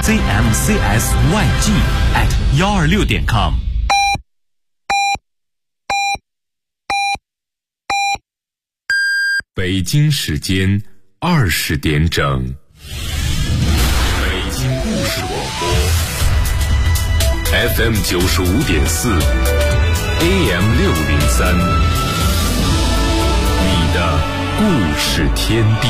zmcsyg@126.com。 北京时间20点整，北京故事广播 FM 95.4 AM 603，你的故事天地。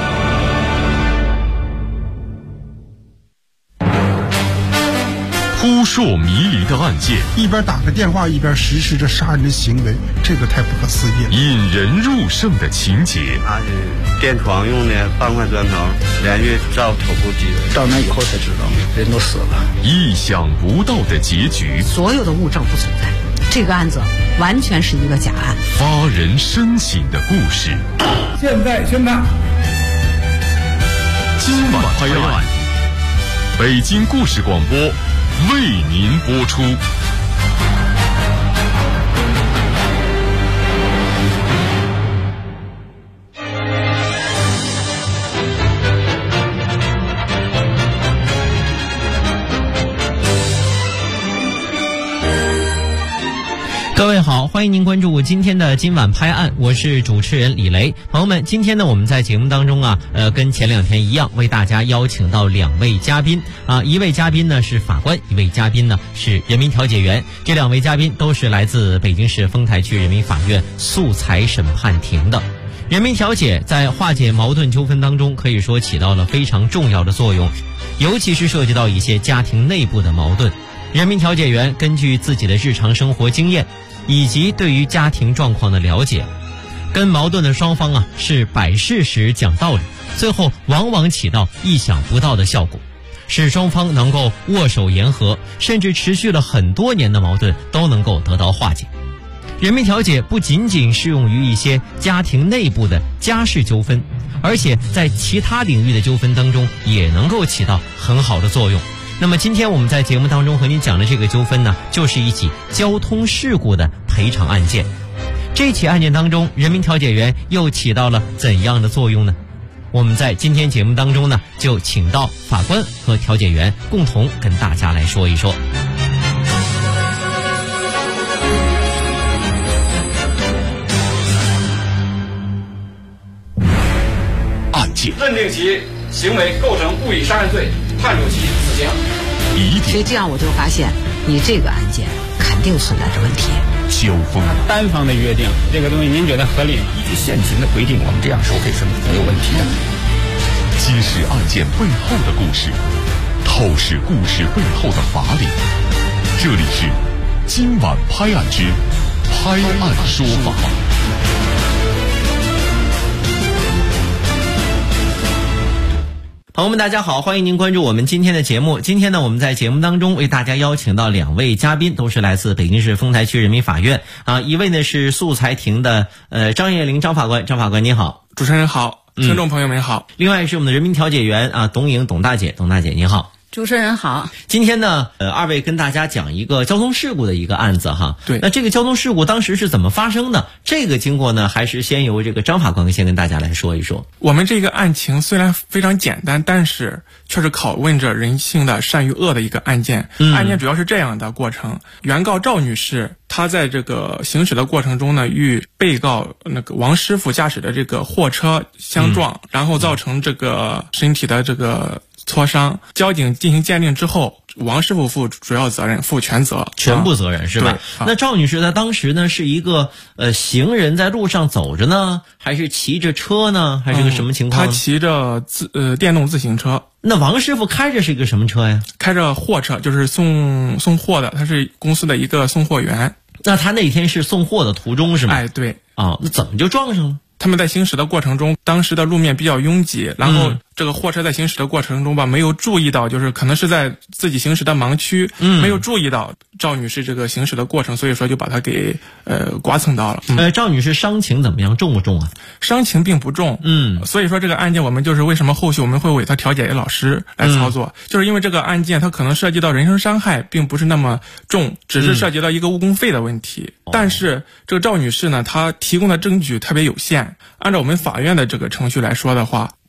扑朔迷离的案件， 一边打着电话一边实施着杀人的行为，这个太不可思议了。 引人入胜的情节， 他是电床用的半块砖头连续照头部击人， 到那以后才知道人都死了。 意想不到的结局， 所有的物证不存在，这个案子完全是一个假案。 发人深省的故事， 现在宣判， 今晚拍案，北京故事广播为您播出。 各位好，欢迎您关注今天的今晚拍案，我是主持人李雷。朋友们，今天呢我们在节目当中跟前两天一样，为大家邀请到2位嘉宾一位嘉宾呢是法官，一位嘉宾呢是人民调解员。这2位嘉宾都是来自北京市丰台区人民法院素材审判庭的。人民调解在化解矛盾纠纷当中可以说起到了非常重要的作用，尤其是涉及到一些家庭内部的矛盾，人民调解员根据自己的日常生活经验以及对于家庭状况的了解，跟矛盾的双方是摆事实讲道理，最后往往起到意想不到的效果，使双方能够握手言和，甚至持续了很多年的矛盾都能够得到化解。人民调解不仅仅适用于一些家庭内部的家事纠纷，而且在其他领域的纠纷当中也能够起到很好的作用。那么今天我们在节目当中和您讲的这个纠纷呢，就是一起交通事故的赔偿案件。这起案件当中，人民调解员又起到了怎样的作用呢？我们在今天节目当中呢，就请到法官和调解员共同跟大家来说一说。 案件认定其行为构成故意杀人罪，判处其死刑。 所以这样我就发现，你这个案件肯定存在着问题。 交锋单方的约定这个东西，您觉得合理吗？ 依据现行的规定，我们这样收费是没有问题的。 揭示案件背后的故事，透视故事背后的法理。这里是今晚拍案之拍案说法。 朋友们大家好，欢迎您关注我们今天的节目。今天呢，我们在节目当中为大家邀请到2位嘉宾，都是来自北京市丰台区人民法院一位呢是素材庭的张叶玲张法官，张法官您好。 主持人好，听众朋友们好。 另外是我们的人民调解员董颖董大姐，董大姐您好。 主持人好。 今天呢2位跟大家讲一个交通事故的一个案子哈。 对。 那这个交通事故当时是怎么发生的？这个经过呢，还是先由这个张法官先跟大家来说一说。 我们这个案情虽然非常简单，但是却是拷问着人性的善与恶的一个案件。案件主要是这样的过程：原告赵女士，她在这个行驶的过程中呢，与被告那个王师傅驾驶的这个货车相撞，然后造成这个身体的这个挫伤。交警进行鉴定之后，王师傅负主要责任，负全责， 全部责任是吧？那赵女士她当时呢是一个行人在路上走着呢，还是骑着车呢，还是个什么情况？ 她骑着电动自行车。 那王师傅开着是一个什么车呀？ 开着货车，就是送货的，他是公司的一个送货员。 那他那天是送货的途中是吗？ 哎，对。 那怎么就撞上了？ 他们在行驶的过程中，当时的路面比较拥挤，然后这个货车在行驶的过程中吧，没有注意到，就是可能是在自己行驶的盲区，没有注意到赵女士这个行驶的过程，所以说就把她给刮蹭到了。 赵女士伤情怎么样？重不重啊？ 伤情并不重。所以说这个案件我们就是为什么后续我们会委托调解老师来操作，就是因为这个案件它可能涉及到人身伤害，并不是那么重，只是涉及到一个误工费的问题。但是这个赵女士呢，她提供的证据特别有限。按照我们法院的这个程序来说的话，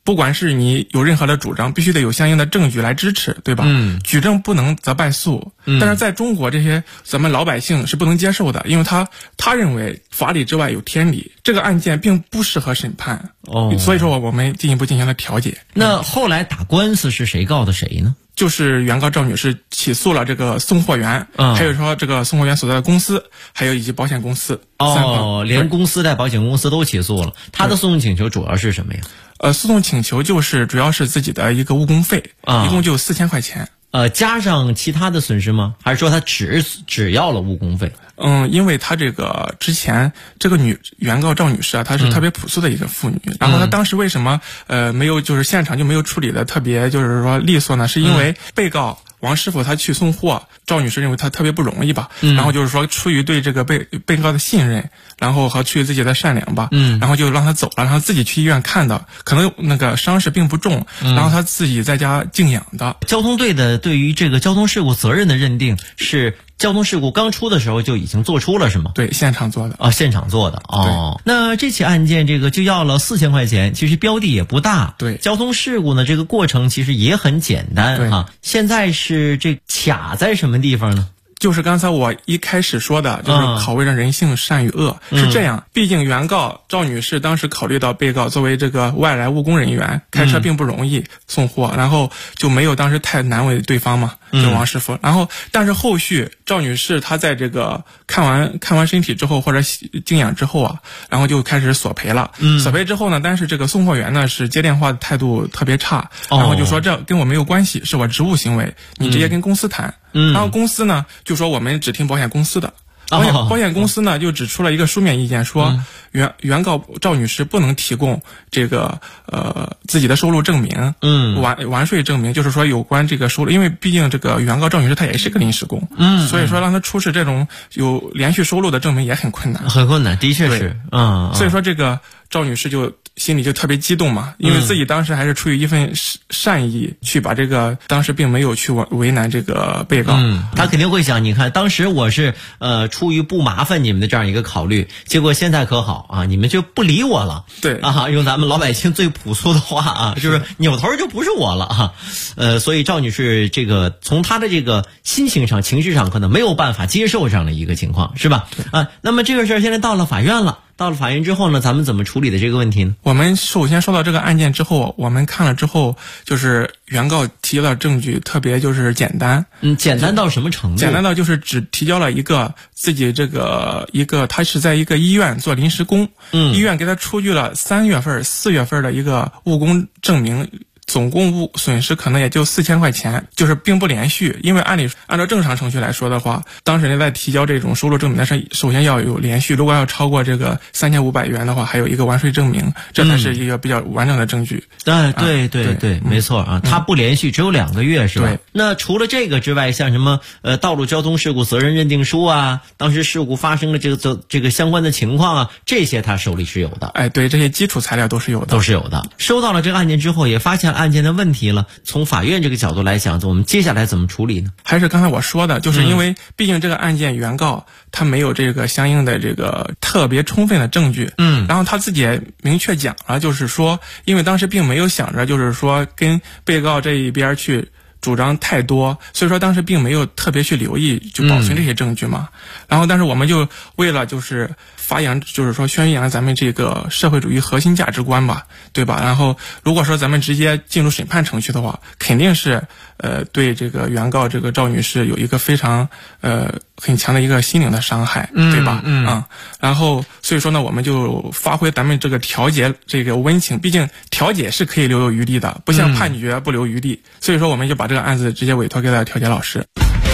不管是你有任何的主张，必须得有相应的证据来支持，对吧？举证不能则败诉。但是在中国，这些咱们老百姓是不能接受的，因为他认为法理之外有天理，这个案件并不适合审判。所以说我们进一步进行了调解。 那后来打官司是谁告的谁呢？ 就是原告赵女士起诉了这个送货员，还有说这个送货员所在的公司，还有以及保险公司。 连公司带保险公司都起诉了。他的诉讼请求主要是什么呀？ 诉讼请求就是主要是自己的一个误工费，一共就4000块钱。 加上其他的损失吗？还是说他只要了误工费？ 因为他这个之前这个原告赵女士啊，她是特别朴素的一个妇女，然后她当时为什么没有就是现场就没有处理的特别就是说利索呢？是因为被告王师傅他去送货，赵女士认为他特别不容易吧，然后就是说出于对这个被告的信任，然后和出于自己的善良吧，然后就让他走了，让他自己去医院看的，可能那个伤势并不重，然后他自己在家静养的。 交通队的对于这个交通事故责任的认定是交通事故刚出的时候就已经做出了是吗？ 对，现场做的。 现场做的。那这起案件这个就要了4000块钱，其实标的也不大。 对， 交通事故呢这个过程其实也很简单啊。现在是这卡在什么地方呢？ 就是刚才我一开始说的，就是拷问着人性善与恶，是这样。毕竟原告赵女士当时考虑到被告作为这个外来务工人员，开车并不容易送货，然后就没有当时太难为对方嘛，就王师傅。然后但是后续赵女士她在这个看完身体之后或者静养之后啊，然后就开始索赔了。索赔之后呢，但是这个送货员呢是接电话的态度特别差，然后就说这跟我没有关系，是我职务行为，你直接跟公司谈。然后公司呢就说我们只听保险公司的，保险公司呢就指出了一个书面意见，说原告赵女士不能提供这个自己的收入证明，完税证明，就是说有关这个收入，因为毕竟这个原告赵女士她也是个临时工，所以说让她出示这种有连续收入的证明也很困难， 的确是， 所以说这个赵女士就心里就特别激动嘛，因为自己当时还是出于一份善意去把这个当时并没有去为难这个被告。 他肯定会想，你看当时我是出于不麻烦你们的这样一个考虑，结果现在可好啊，你们就不理我了。 对啊，用咱们老百姓最朴素的话啊，就是扭头就不是我了啊。所以赵女士这个从她的这个心情上、情绪上可能没有办法接受这样的一个情况，是吧？那么这个事儿现在到了法院了。到了法院之后呢，咱们怎么处理的这个问题呢？ 我们首先说到这个案件之后，我们看了之后，就是原告提的证据特别就是简单。 简单到什么程度？ 简单到就是只提交了一个自己这个他是在一个医院做临时工，医院给他出具了3月份、4月份的一个务工证明。总共损失可能也就4000块钱，就是并不连续。因为按照正常程序来说的话，当事人在提交这种收入证明的时候，首先要有连续，如果要超过这个3500元的话，还有一个完税证明，这才是一个比较完整的证据。 对，没错啊，它不连续，只有2个月是吧？ 对。 那除了这个之外，像什么道路交通事故责任认定书啊，当时事故发生的这个相关的情况啊，这些他手里是有的。 对，这些基础材料都是有的。 收到了这个案件之后，也发现案件的问题了。从法院这个角度来讲，我们接下来怎么处理呢？ 还是刚才我说的，就是因为毕竟这个案件原告他没有这个相应的这个特别充分的证据，然后他自己也明确讲了，就是说，因为当时并没有想着就是说跟被告这一边去主张太多，所以说当时并没有特别去留意就保存这些证据嘛。然后但是我们就为了就是发扬，就是说宣扬咱们这个社会主义核心价值观吧，对吧？然后如果说咱们直接进入审判程序的话，肯定是对这个原告这个赵女士有一个非常很强的一个心灵的伤害，对吧？然后所以说呢，我们就发挥咱们这个调解这个温情，毕竟调解是可以留有余地的，不像判决不留余地。所以说我们就把这个案子直接委托给了调解老师。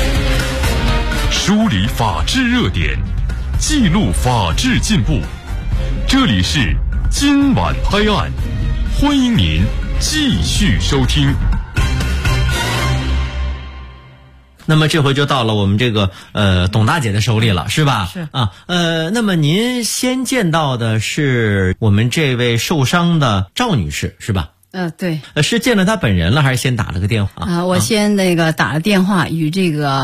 梳理法治热点，记录法治进步，这里是今晚拍案，欢迎您继续收听。 那么这回就到了我们这个董大姐的手里了，是吧？ 是啊，那么您先见到的是我们这位受伤的赵女士，是吧？ 对。 是见了她本人了，还是先打了个电话？ 我先打了电话与这个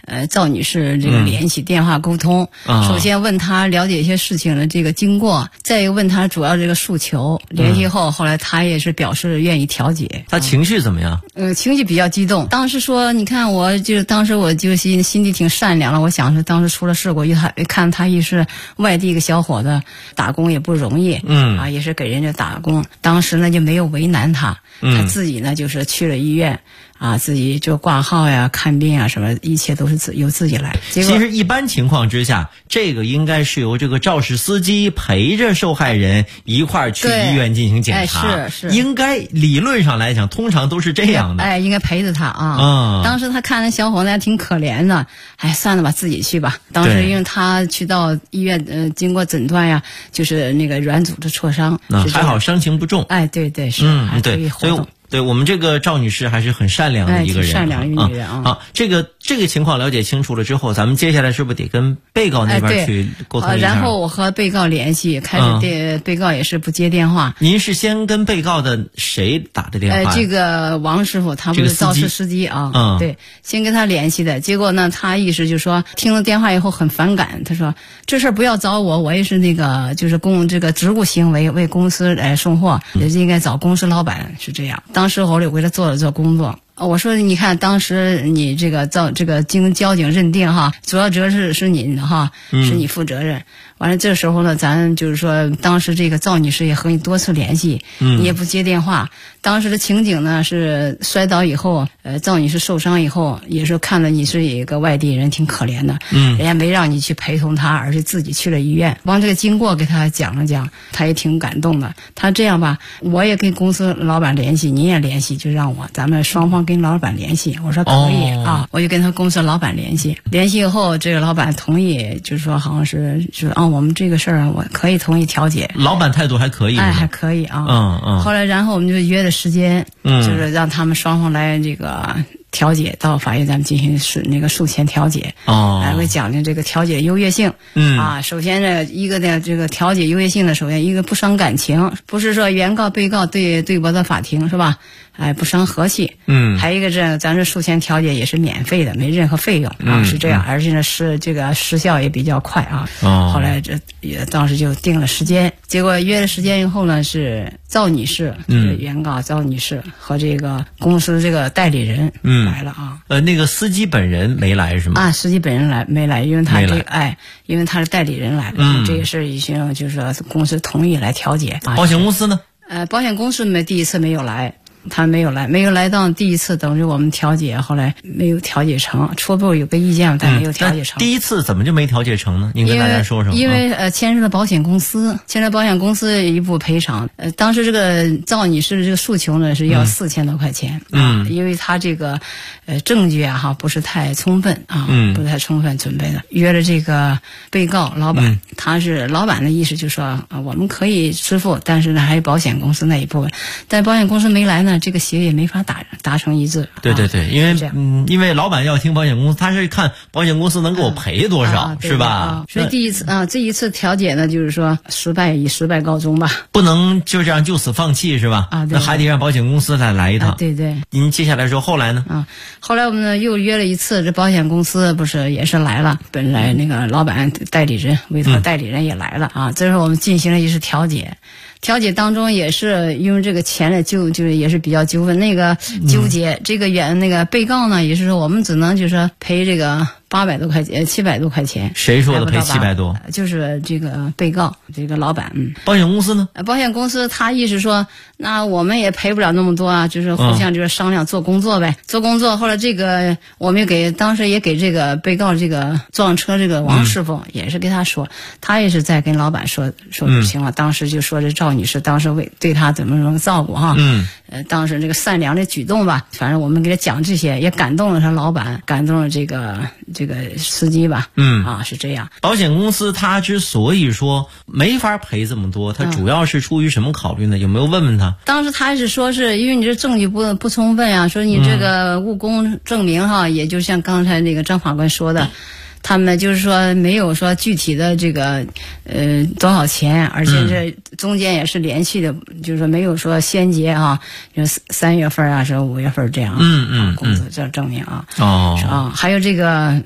赵女士这个联系电话沟通，首先问她了解一些事情的这个经过，再一个问她主要这个诉求。联系后，后来她也是表示愿意调解。 她情绪怎么样？ 情绪比较激动。当时说，你看当时我就心地挺善良了。我想是当时出了事故，看他也是外地一个小伙子，打工也不容易，也是给人家打工。当时呢就没有为难他，他自己呢就是去了医院。自己就挂号呀、看病啊，什么一切都是由自己来。 其实一般情况之下，这个应该是由这个肇事司机陪着受害人一块儿去医院进行检查。 是应该理论上来讲，通常都是这样的。 应该陪着他当时他看那小伙子还挺可怜的，算了吧，自己去吧。当时因为他去到医院，经过诊断呀，就是那个软组织挫伤， 还好伤情不重。 对是，还可以活动。 对，我们这个赵女士还是很善良的一个人， 善良女人好，这个情况了解清楚了之后，咱们接下来是不是得跟被告那边去沟通一下？ 然后我和被告联系，开始被告也是不接电话。 您是先跟被告的谁打的电话？ 这个王师傅，他不是肇事司机啊。对，先跟他联系的。结果呢，他意思就是说，听了电话以后很反感，他说这事儿不要找我，我也是那个就是这个职务行为，为公司来送货，也是应该找公司老板，是这样。当时我就为他做了这工作。我说你看，当时你这个经交警认定主要责任是你的是你负责任。完了这时候呢，咱就是说，当时这个赵女士也和你多次联系，你也不接电话。当时的情景呢是摔倒以后，赵女士受伤以后，也是看了你是一个外地人，挺可怜的，人家没让你去陪同她，而是自己去了医院，帮这个经过给她讲了讲，她也挺感动的。她这样吧，我也跟公司老板联系，你也联系，就让咱们双方跟老板联系。我说可以我就跟他公司老板联系以后，这个老板同意，就是说好像是我们这个事儿我可以同意调解。 老板态度还可以， 还可以后来然后我们就约了时间，就是让他们双方来这个调解，到法院咱们进行诉前调解。来会讲的这个调解优越性。首先呢，一个呢这个调解优越性的，首先一个不伤感情，不是说原告被告对驳到法庭是吧？不伤和气。还有一个咱这诉前调解也是免费的，没任何费用是这样，而且呢是这个时效也比较快后来也当时就定了时间，结果约了时间以后呢，是赵女士，原告赵女士和这个公司这个代理人来了那个司机本人没来是吗？ 司机本人没来，因为他因为他是代理人来了。这也是已经就是说公司同意来调解。 保险公司呢？ 保险公司第一次没有来。他没有来到第一次，等于我们调解，后来没有调解成，初步有个意见，但没有调解成。 第一次怎么就没调解成呢？您跟大家说说。 因为牵涉了保险公司，一部赔偿。当时这个赵女士的这个诉求呢是要4000多块钱。因为他这个证据不是太充分不太充分准备的。约了这个被告老板，他是老板的意思就是说我们可以支付，但是呢还有保险公司那一部分，但保险公司没来呢。这个协议也没法达成一致。 对，因为老板要听保险公司，他是看保险公司能给我赔多少，是吧？ 所以这一次调解呢，就是说以失败告终吧， 不能就这样就此放弃，是吧？那还得让保险公司来一趟。 对。 您接下来说后来呢？ 后来我们呢又约了一次，这保险公司不是也是来了，本来那个老板代理人委托代理人也来了这时候我们进行了一次调解。调解当中也是因为这个钱的就是也是比较纠纷，那个纠结，这个那个被告呢也是说我们只能就是说赔这个800多块钱，700多块钱。 谁说的赔700多？ 就是这个被告这个老板。 保险公司呢？ 保险公司他意思说，那我们也赔不了那么多就是互相就是商量做工作呗，做工作。后来这个我们当时也给这个被告这个撞车这个王师傅也是跟他说，他也是在跟老板说这情况。当时就说这赵女士当时对他怎么照顾当时这个善良的举动吧，反正我们给他讲这些，也感动了他老板，感动了这个司机吧。是这样。 保险公司他之所以说没法赔这么多，他主要是出于什么考虑呢？有没有问他？ 当时他是说是因为你这证据不充分说你这个误供证明也就像刚才那个张法官说的。他们就是说没有说具体的这个多少钱，而且这中间也是连续的，就是说没有说先结就3月份是5月份这样工资这证明还有这个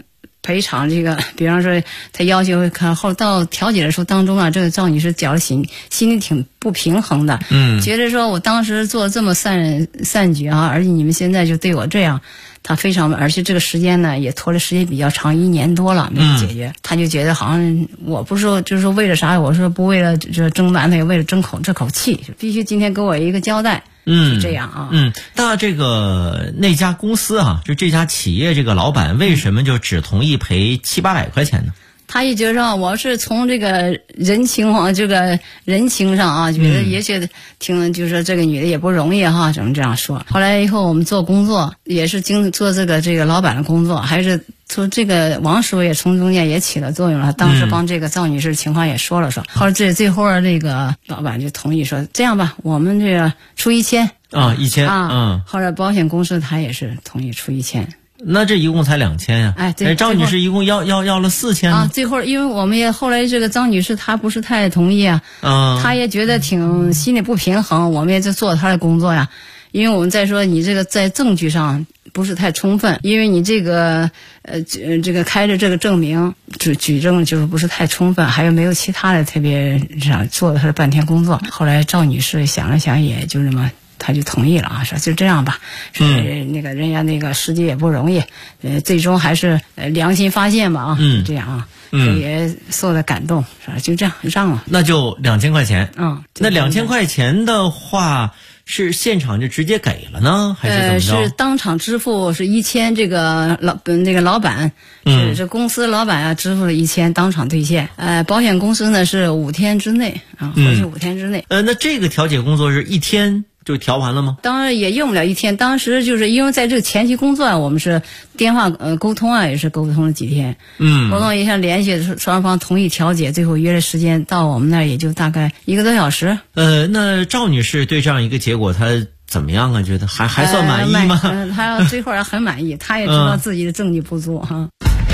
赔偿这个，比方说他要求看后到调解的时候当中啊，这个赵女士觉得心里挺不平衡的，觉得说我当时做这么善举啊，而且你们现在就对我这样。他非常，而且这个时间呢也拖的时间比较长，1年多了没有解决，他就觉得好像我不是说就是说为了啥，我说不为了这争馒头，也为了争这口气，必须今天给我一个交代，是这样啊。 那这个那家公司啊，就这家企业这个老板为什么就只同意赔700-800块钱呢？ 他一觉着我是从这个人情上啊，觉得也许挺就是说这个女的也不容易哈，怎么这样说？后来以后我们做工作也是做这个老板的工作，还是说这个王师傅也从中间也起了作用了。当时帮这个赵女士情况也说了说，后来最后那个老板就同意说这样吧，我们这个出1000 啊，1000 啊。后来保险公司他也是同意出1000。 那这一共才2000呀！ 哎，对， 赵女士一共要了4000 啊。最后，因为我们也后来这个张女士她不是太同意啊，她也觉得挺心里不平衡。我们也在做她的工作呀，因为我们在说你这个在证据上不是太充分，因为你这个这个开着这个证明举证就是不是太充分，还有没有其他的特别想做了她的半天工作。后来赵女士想了想，也就这么。他就同意了啊，说就这样吧，那个人家那个实际也不容易，最终还是良心发现吧啊，这样啊，也受了感动，是吧？就这样让了， 那就2000块钱，那2000块钱的话是现场就直接给了呢，还是怎么着？ 是当场支付是1000，这个老板是这公司老板啊支付了1000，当场兑现。保险公司呢是5天之内啊，回去5天之内。 那这个调解工作是1天就调完了吗？ 当然也用不了1天，当时就是因为在这个前期工作啊，我们是电话沟通啊，也是沟通了几天，沟通一下联系双方同意调解，最后约了时间到我们那儿也就大概1个多小时。 那赵女士对这样一个结果她怎么样啊？觉得还算满意吗？ 她最后还很满意，她也知道自己的证据不足哈。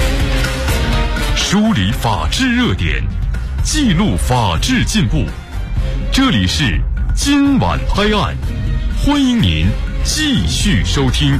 梳理法治热点，记录法治进步，这里是今晚拍案，欢迎您继续收听。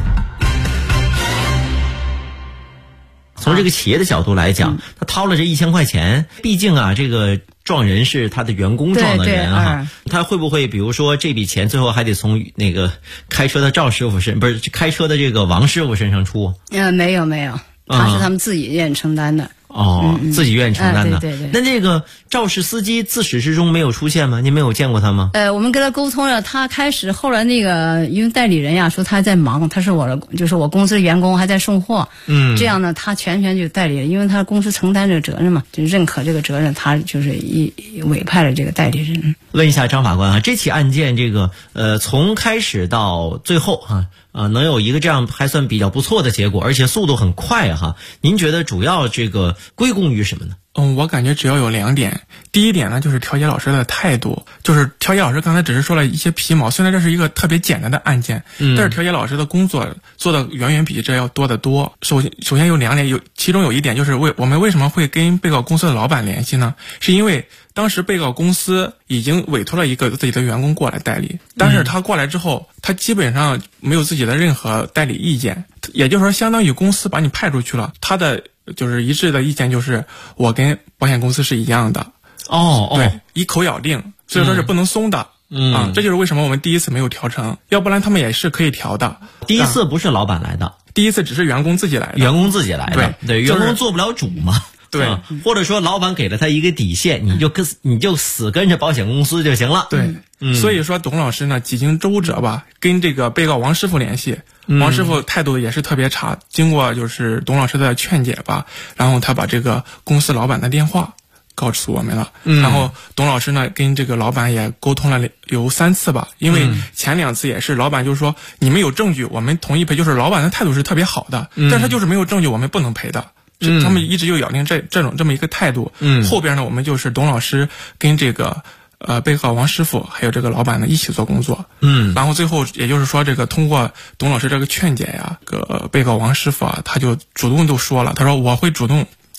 从这个企业的角度来讲，他掏了这1000块钱，毕竟啊，这个撞人是他的员工撞的人啊，他会不会比如说这笔钱最后还得从那个开车的赵师傅不是开车的这个王师傅身上出？ 没有，他是他们自己愿意承担的。 自己愿意承担的。 对。 那这个肇事司机自始至终没有出现吗？您没有见过他吗？ 我们跟他沟通了，他后来那个因为代理人呀说他在忙，他是就是我公司的员工还在送货，这样呢他全权就代理了，因为他公司承担这个责任嘛，就认可这个责任，他就是委派了这个代理人。 问一下张法官啊，这起案件这个从开始到最后能有一个这样还算比较不错的结果，而且速度很快哈。您觉得主要这个归功于什么呢？ 我感觉只要有2点。第一点呢，就是调解老师的态度。就是调解老师刚才只是说了一些皮毛，虽然这是一个特别简单的案件，但是调解老师的工作做的远远比这要多得多。首先有2点，其中有一点就是我们为什么会跟被告公司的老板联系呢？是因为当时被告公司已经委托了一个自己的员工过来代理，但是他过来之后，他基本上没有自己的任何代理意见，也就是说相当于公司把你派出去了，他的就是一致的意见就是我跟保险公司是一样的。对，一口咬定，所以说是不能松的。这就是为什么我们第一次没有调成，要不然他们也是可以调的。 第一次不是老板来的， 第一次只是员工自己来的。 员工自己来的，对，员工做不了主嘛。 对， 或者说老板给了他一个底线，你就死跟着保险公司就行了。 对，所以说董老师呢几经周折吧，跟这个被告王师傅联系，王师傅态度也是特别差，经过就是董老师的劝解吧，然后他把这个公司老板的电话告诉我们了，然后董老师呢跟这个老板也沟通了有3次吧，因为前2次也是老板就说你们有证据我们同意赔，就是老板的态度是特别好的，但是他就是没有证据我们不能赔的。他们一直就咬定这么一个态度。后边呢我们就是董老师跟这个被告王师傅还有这个老板呢一起做工作。然后最后也就是说这个通过董老师这个劝解呀，被告王师傅啊他就主动都说了，他说我会主动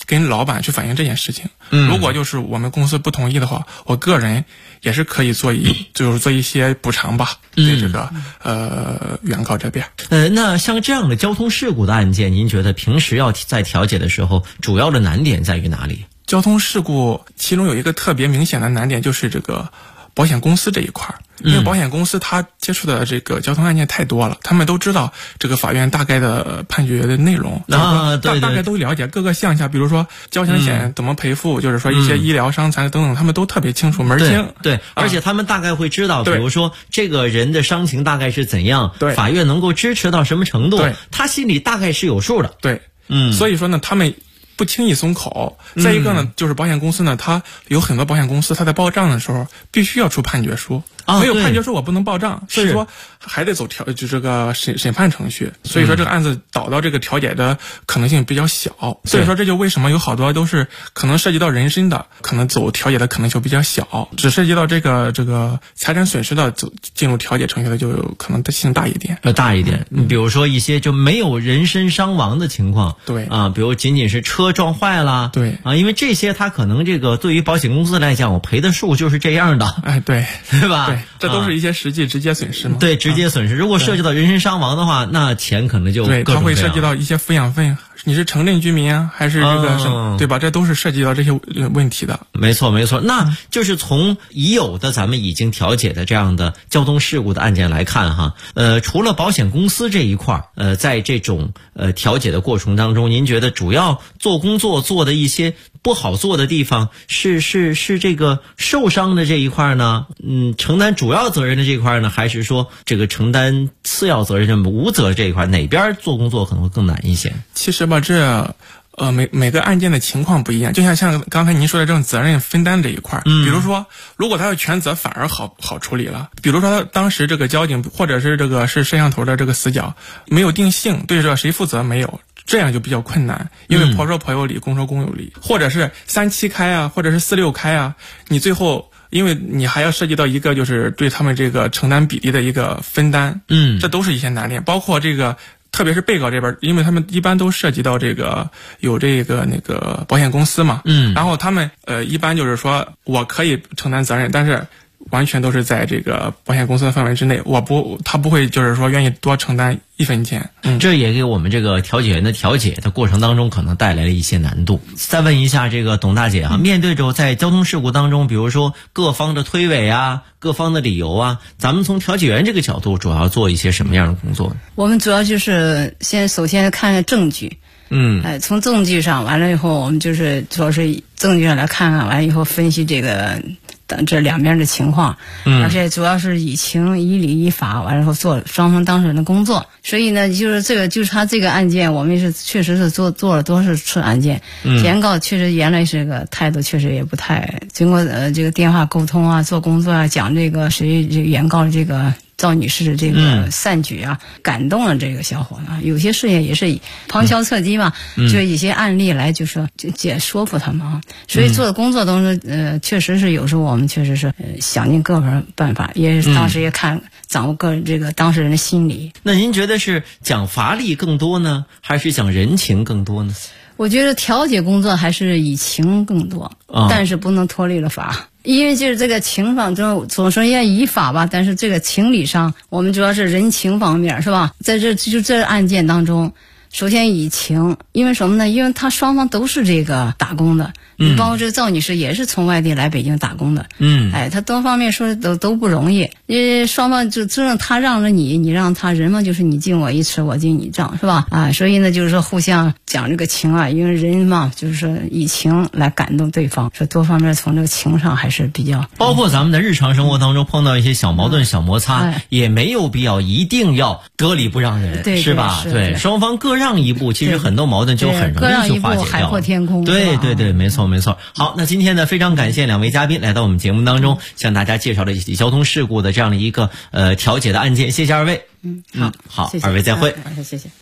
跟老板去反映这件事情。如果就是我们公司不同意的话，我个人也是可以做一些补偿吧，对这个原告这边。 那像这样的交通事故的案件，您觉得平时要在调解的时候，主要的难点在于哪里？ 交通事故其中有一个特别明显的难点，就是这个保险公司这一块，因为保险公司他接触的这个交通案件太多了，他们都知道这个法院大概的判决的内容对， 大概都了解各个项下，比如说交强险怎么赔付，就是说一些医疗伤残等等，他们都特别清楚门清。 对，而且他们大概会知道，比如说这个人的伤情大概是怎样，法院能够支持到什么程度，他心里大概是有数的。 对，所以说呢，他们不轻易松口。再一个呢，就是保险公司呢，它有很多保险公司，它在报账的时候必须要出判决书，没有判决书我不能报账，所以说还得走就这个审判程序。所以说这个案子导到这个调解的可能性比较小，所以说这就为什么有好多都是可能涉及到人身的，可能走调解的可能性比较小，只涉及到这个财产损失的进入调解程序的就有可能性大一点。 你比如说一些就没有人身伤亡的情况， 对啊，比如仅仅是车撞坏了， 对啊，因为这些他可能这个对于保险公司来讲，我赔的数就是这样的， 对吧？ 对，这都是一些实际直接损失嘛。 对，直接损失。如果涉及到人身伤亡的话，那钱可能就对，它会涉及到一些抚养费，你是城镇居民啊，还是这个对吧？这都是涉及到这些问题的。 没错。那就是从已有的咱们已经调解的这样的交通事故的案件来看哈，除了保险公司这一块，在这种调解的过程当中，您觉得主要做工作做的一些不好做的地方是这个受伤的这一块呢？承担主要责任的这一块呢，还是说这个承担次要责任无责这一块，哪边做工作可能会更难一些？ 其实吧，每个案件的情况不一样，就像刚才您说的这种责任分担这一块，比如说如果他要全责反而好处理了，比如说他当时这个交警或者是这个是摄像头的这个死角没有定性，对这谁负责没有，这样就比较困难，因为婆说婆有理，公说公有理，或者是37开啊，或者是46开啊，你最后因为你还要涉及到一个就是对他们这个承担比例的一个分担，这都是一些难点，包括这个特别是被告这边，因为他们一般都涉及到这个有这个那个保险公司嘛，然后他们一般就是说我可以承担责任，但是完全都是在这个保险公司的范围之内，他不会就是说愿意多承担1分钱。 这也给我们这个调解员的调解的过程当中可能带来了一些难度。再问一下这个董大姐啊，面对着在交通事故当中，比如说各方的推诿啊，各方的理由啊，咱们从调解员这个角度主要做一些什么样的工作呢？ 我们主要就是首先看看证据。从证据上完了以后，我们就是主要是证据上来看看，完了以后分析这两边的情况，而且主要是以情以理以法，完了以后做双方当事人的工作。所以呢，就是他这个案件，我们确实是做了多少次案件。原告确实原来这个态度确实也不太，经过这个电话沟通啊，做工作啊，讲这个原告的这个赵女士的这个善举啊，感动了这个小伙子。有些事情也是旁敲侧击嘛，就是一些案例来就说服他们啊。所以做的工作当中，确实是有时候我们确实是想尽各种办法，也当时也掌握这个当事人的心理。 那您觉得是讲法理更多呢，还是讲人情更多呢？ 我觉得调解工作还是以情更多，但是不能脱离了法。因为就是这个情方中总说要以法吧，但是这个情理上，我们主要是人情方面，是吧？在这案件当中，首先以情，因为什么呢？因为他双方都是这个打工的，包括这个赵女士也是从外地来北京打工的，他多方面说都不容易，因为双方就知道他让了你让他，人嘛就是你敬我一尺，我敬你一丈，是吧？所以呢就是说互相讲这个情啊，因为人嘛就是说以情来感动对方，说多方面从这个情上还是比较， 包括咱们的日常生活当中碰到一些小矛盾、小摩擦，也没有必要一定要得理不让人，是吧？对，双方各让一步，其实很多矛盾就很容易去化解掉， 海阔天空。 对，没错。好，那今天呢，非常感谢两位嘉宾来到我们节目当中，向大家介绍了一起交通事故的这样的一个调解的案件，谢谢二位。好， 谢谢二位再会。 谢谢。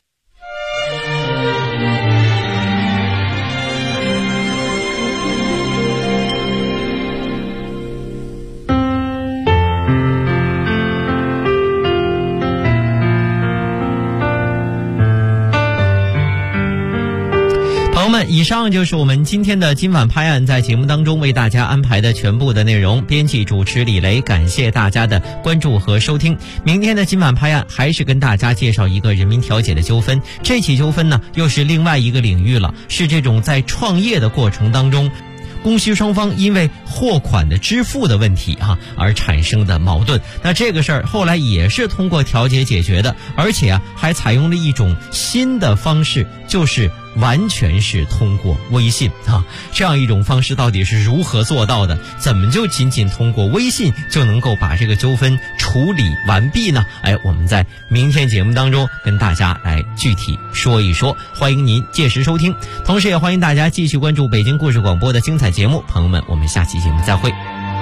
朋友们，以上就是我们今天的今晚拍案在节目当中为大家安排的全部的内容。编辑主持李雷，感谢大家的关注和收听。明天的今晚拍案还是跟大家介绍一个人民调解的纠纷，这起纠纷呢又是另外一个领域了，是这种在创业的过程当中，供需双方因为货款的支付的问题而产生的矛盾。那这个事儿后来也是通过调解解决的，而且还采用了一种新的方式，就是完全是通过微信这样一种方式到底是如何做到的？怎么就仅仅通过微信就能够把这个纠纷处理完毕呢？我们在明天节目当中跟大家来具体说一说，欢迎您届时收听。同时也欢迎大家继续关注北京故事广播的精彩节目。朋友们，我们下期节目再会。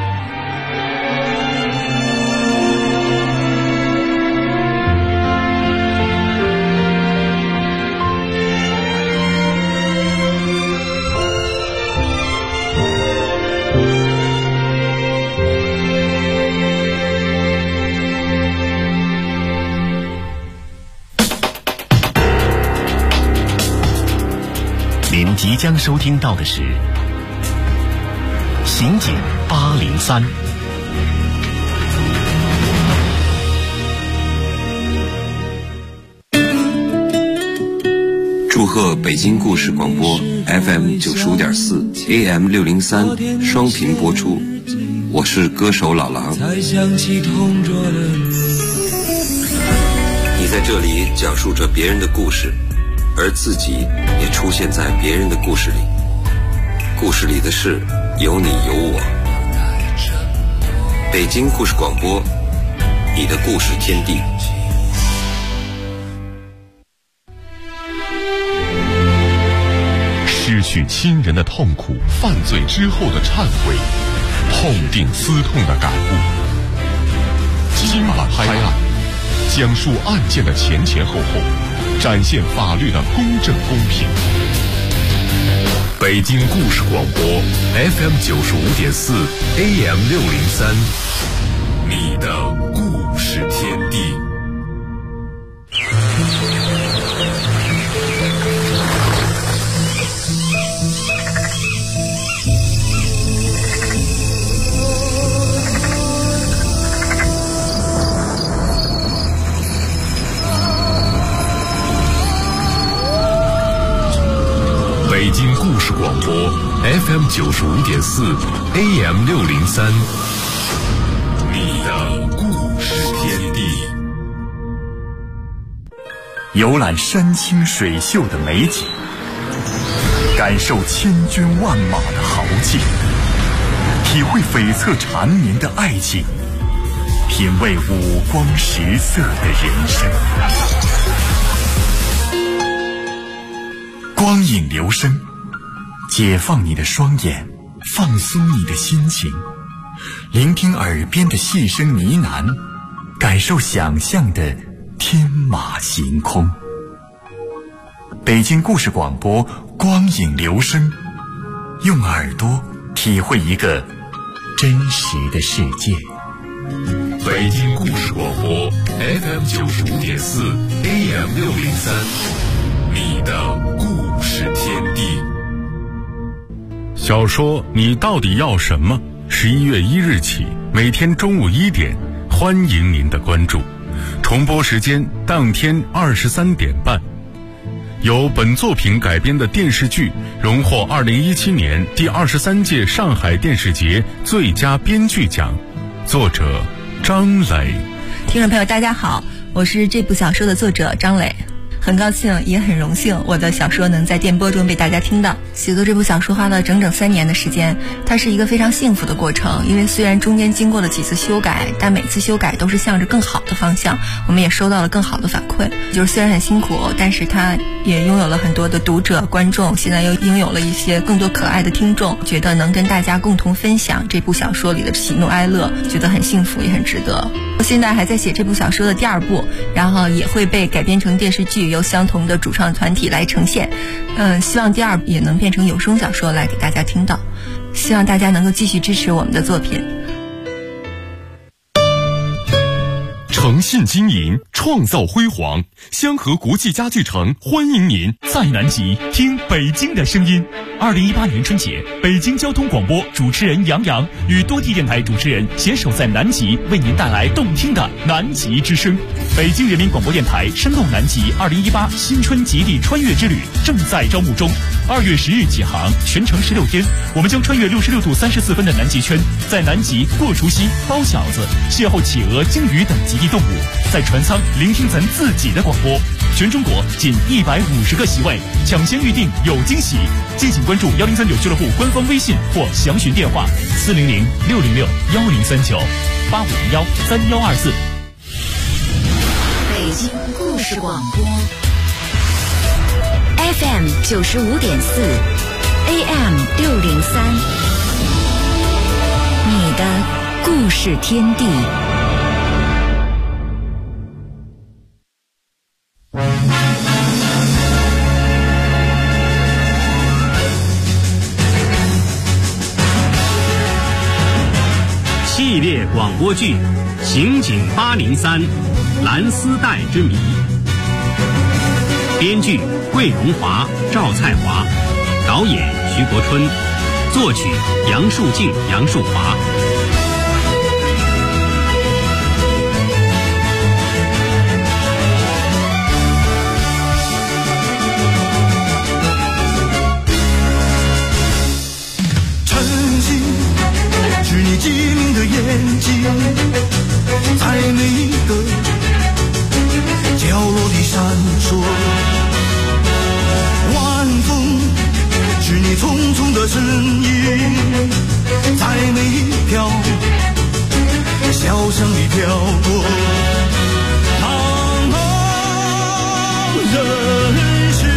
您即将收听到的是刑警803。 祝贺北京故事广播 FM 95.4 AM 603双频播出，我是歌手老狼。你在这里讲述着别人的故事，而自己也出现在别人的故事里，故事里的事有你有我。北京故事广播，你的故事天地。 失去亲人的痛苦，犯罪之后的忏悔，痛定思痛的感悟。今晚拍案，讲述案件的前前后后，展现法律的公正公平。北京故事广播 FM 95.4 AM 603，你的故事天地。北京故事广播 FM 95.4 AM 603，你的故事天地。 游览山清水秀的美景，感受千军万马的豪劲，体会悱恻缠绵的爱情，品味五光十色的人生。光影留声，解放你的双眼，放松你的心情，聆听耳边的细声呢喃，感受想象的天马行空。北京故事广播，光影留声，用耳朵体会一个真实的世界。 北京故事广播 FM 95.4 AM 603，你的故事天地。 小说你到底要什么？11月1日起，每天中午1点，欢迎您的关注。重播时间当天23点半。由本作品改编的电视剧荣获2017年第23届上海电视节最佳编剧奖，作者张磊。 听众朋友大家好，我是这部小说的作者张磊。很高兴也很荣幸我的小说能在电波中被大家听到。写作这部小说花了整整3年的时间，它是一个非常幸福的过程，因为虽然中间经过了几次修改，但每次修改都是向着更好的方向，我们也收到了更好的反馈。就是虽然很辛苦，但是它也拥有了很多的读者观众，现在又拥有了一些更多可爱的听众，觉得能跟大家共同分享这部小说里的喜怒哀乐，觉得很幸福也很值得。我现在还在写这部小说的第2部，然后也会被改编成电视剧，由相同的主创团体来呈现。希望第2部也能变成有声小说来给大家听到。希望大家能够继续支持我们的作品。 诚信经营， 创造辉煌。香河国际家具城欢迎您。 在南极听北京的声音。2018年春节，北京交通广播主持人杨洋与多地电台主持人携手在南极，为您带来动听的南极之声。北京人民广播电台深动南极2018新春极地穿越之旅正在招募中，2月10日起航，全程16天，我们将穿越66度34分的南极圈，在南极过除夕、包饺子，邂逅企鹅、鲸鱼等极地动物，在船舱聆听咱自己的广播。全中国仅150个席位，抢先预定有惊喜。敬请关注1039俱乐部官方微信或详询电话400-606-1029，8501-3124。 北京故事广播 FM 95.4 AM 603，你的故事天地。 系列广播剧《刑警803蓝丝带之谜》，编剧桂荣华、赵菜华，导演徐国春，作曲杨树静、杨树华。 是你机灵的眼睛，在每一个角落里闪烁。晚风是你匆匆的身影，在每一条小巷里飘过。茫茫人世